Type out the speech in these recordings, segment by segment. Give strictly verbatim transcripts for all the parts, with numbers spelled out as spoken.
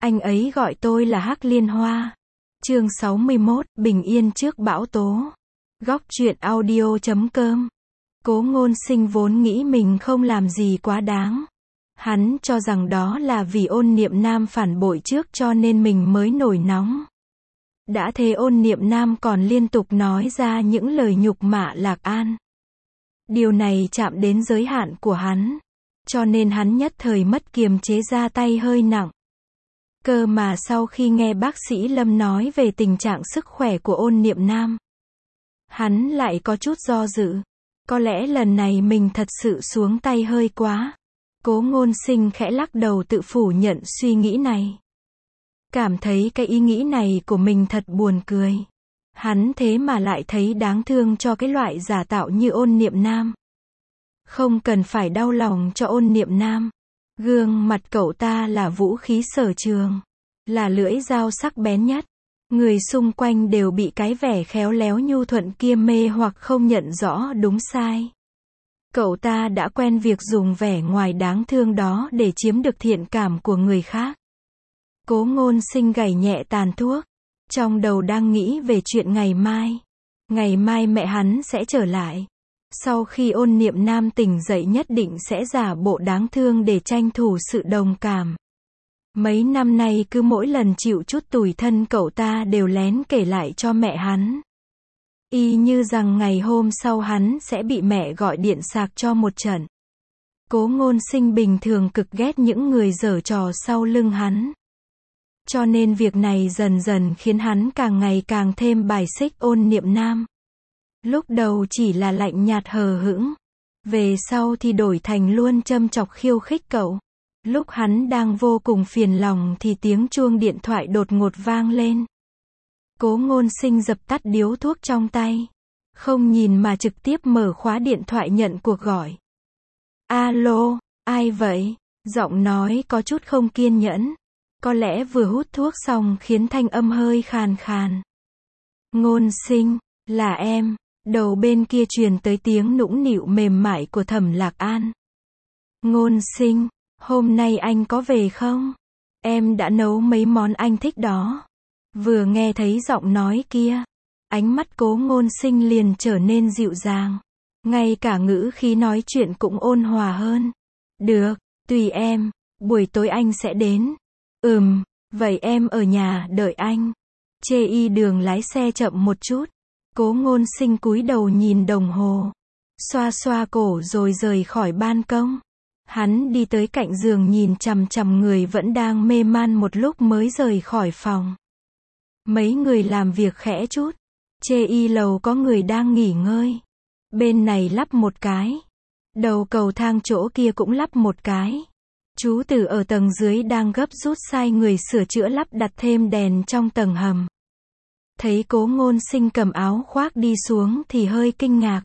Anh ấy gọi tôi là Hắc Liên Hoa. Chương sáu mươi mốt, Bình yên trước bão tố. Góc truyện audio chấm com. Cố Ngôn Sinh vốn nghĩ mình không làm gì quá đáng. Hắn cho rằng đó là vì Ôn Niệm Nam phản bội trước cho nên mình mới nổi nóng. Đã thế Ôn Niệm Nam còn liên tục nói ra những lời nhục mạ Lạc An. Điều này chạm đến giới hạn của hắn. Cho nên hắn nhất thời mất kiềm chế, ra tay hơi nặng. Cơ mà sau khi nghe bác sĩ Lâm nói về tình trạng sức khỏe của Ôn Niệm Nam, hắn lại có chút do dự. Có lẽ lần này mình thật sự xuống tay hơi quá. Cố Ngôn Sinh khẽ lắc đầu tự phủ nhận suy nghĩ này. Cảm thấy cái ý nghĩ này của mình thật buồn cười. Hắn thế mà lại thấy đáng thương cho cái loại giả tạo như Ôn Niệm Nam. Không cần phải đau lòng cho Ôn Niệm Nam. Gương mặt cậu ta là vũ khí sở trường, là lưỡi dao sắc bén nhất. Người xung quanh đều bị cái vẻ khéo léo nhu thuận kia mê hoặc không nhận rõ đúng sai. Cậu ta đã quen việc dùng vẻ ngoài đáng thương đó để chiếm được thiện cảm của người khác. Cố Ngôn Sinh gảy nhẹ tàn thuốc, trong đầu đang nghĩ về chuyện ngày mai. Ngày mai mẹ hắn sẽ trở lại. Sau khi Ôn Niệm Nam tỉnh dậy nhất định sẽ giả bộ đáng thương để tranh thủ sự đồng cảm. Mấy năm nay cứ mỗi lần chịu chút tủi thân cậu ta đều lén kể lại cho mẹ hắn. Y như rằng ngày hôm sau hắn sẽ bị mẹ gọi điện sạc cho một trận. Cố Ngôn Sinh bình thường cực ghét những người giở trò sau lưng hắn. Cho nên việc này dần dần khiến hắn càng ngày càng thêm bài xích Ôn Niệm Nam. Lúc đầu chỉ là lạnh nhạt hờ hững. Về sau thì đổi thành luôn châm chọc khiêu khích cậu. Lúc hắn đang vô cùng phiền lòng thì tiếng chuông điện thoại đột ngột vang lên. Cố Ngôn Sinh dập tắt điếu thuốc trong tay. Không nhìn mà trực tiếp mở khóa điện thoại nhận cuộc gọi. Alo, ai vậy? Giọng nói có chút không kiên nhẫn. Có lẽ vừa hút thuốc xong khiến thanh âm hơi khàn khàn. Ngôn Sinh, là em. Đầu bên kia truyền tới tiếng nũng nịu mềm mại của Thẩm Lạc An. Ngôn Sinh, hôm nay anh có về không? Em đã nấu mấy món anh thích đó. Vừa nghe thấy giọng nói kia, ánh mắt Cố Ngôn Sinh liền trở nên dịu dàng. Ngay cả ngữ khí nói chuyện cũng ôn hòa hơn. Được, tùy em, buổi tối anh sẽ đến. Ừm, vậy em ở nhà đợi anh. Chê y đường lái xe chậm một chút. Cố Ngôn Sinh cúi đầu nhìn đồng hồ, xoa xoa cổ rồi rời khỏi ban công. Hắn đi tới cạnh giường nhìn chằm chằm người vẫn đang mê man một lúc mới rời khỏi phòng. Mấy người làm việc khẽ chút. Chê y lầu có người đang nghỉ ngơi. Bên này lắp một cái. Đầu cầu thang chỗ kia cũng lắp một cái. Chú Từ ở tầng dưới đang gấp rút sai người sửa chữa lắp đặt thêm đèn trong tầng hầm. Thấy Cố Ngôn Sinh cầm áo khoác đi xuống thì hơi kinh ngạc.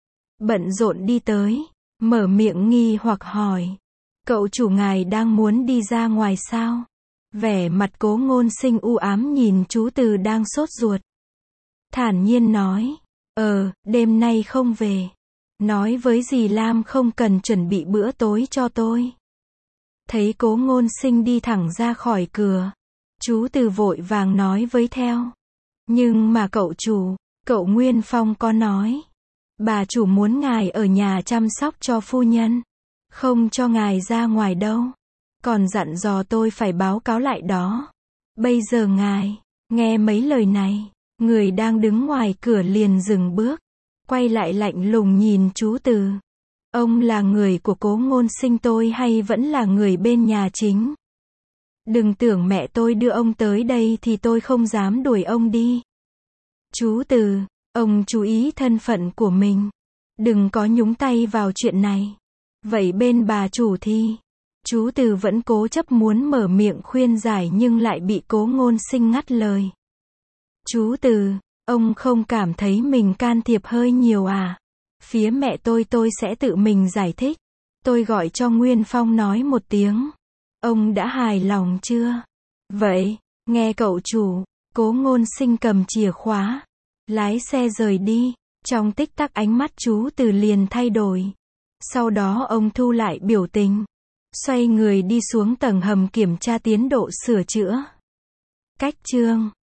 Bận rộn đi tới, mở miệng nghi hoặc hỏi. Cậu chủ ngài đang muốn đi ra ngoài sao? Vẻ mặt Cố Ngôn Sinh u ám nhìn chú Từ đang sốt ruột. Thản nhiên nói. Ờ, đêm nay không về. Nói với dì Lam không cần chuẩn bị bữa tối cho tôi. Thấy Cố Ngôn Sinh đi thẳng ra khỏi cửa. Chú Từ vội vàng nói với theo. Nhưng mà cậu chủ, cậu Nguyên Phong có nói. Bà chủ muốn ngài ở nhà chăm sóc cho phu nhân. Không cho ngài ra ngoài đâu. Còn dặn dò tôi phải báo cáo lại đó. Bây giờ ngài, nghe mấy lời này, người đang đứng ngoài cửa liền dừng bước. Quay lại lạnh lùng nhìn chú Từ. Ông là người của Cố Ngôn Sinh tôi hay vẫn là người bên nhà chính? Đừng tưởng mẹ tôi đưa ông tới đây thì tôi không dám đuổi ông đi. Chú Từ, ông chú ý thân phận của mình. Đừng có nhúng tay vào chuyện này. Vậy bên bà chủ thì? Chú Từ vẫn cố chấp muốn mở miệng khuyên giải nhưng lại bị Cố Ngôn Sinh ngắt lời. Chú Từ, ông không cảm thấy mình can thiệp hơi nhiều à? Phía mẹ tôi tôi sẽ tự mình giải thích. Tôi gọi cho Nguyên Phong nói một tiếng. Ông đã hài lòng chưa? Vậy, nghe cậu chủ. Cố Ngôn Sinh cầm chìa khóa, lái xe rời đi. Trong tích tắc ánh mắt chú Từ liền thay đổi. Sau đó ông thu lại biểu tình. Xoay người đi xuống tầng hầm kiểm tra tiến độ sửa chữa. Cách chương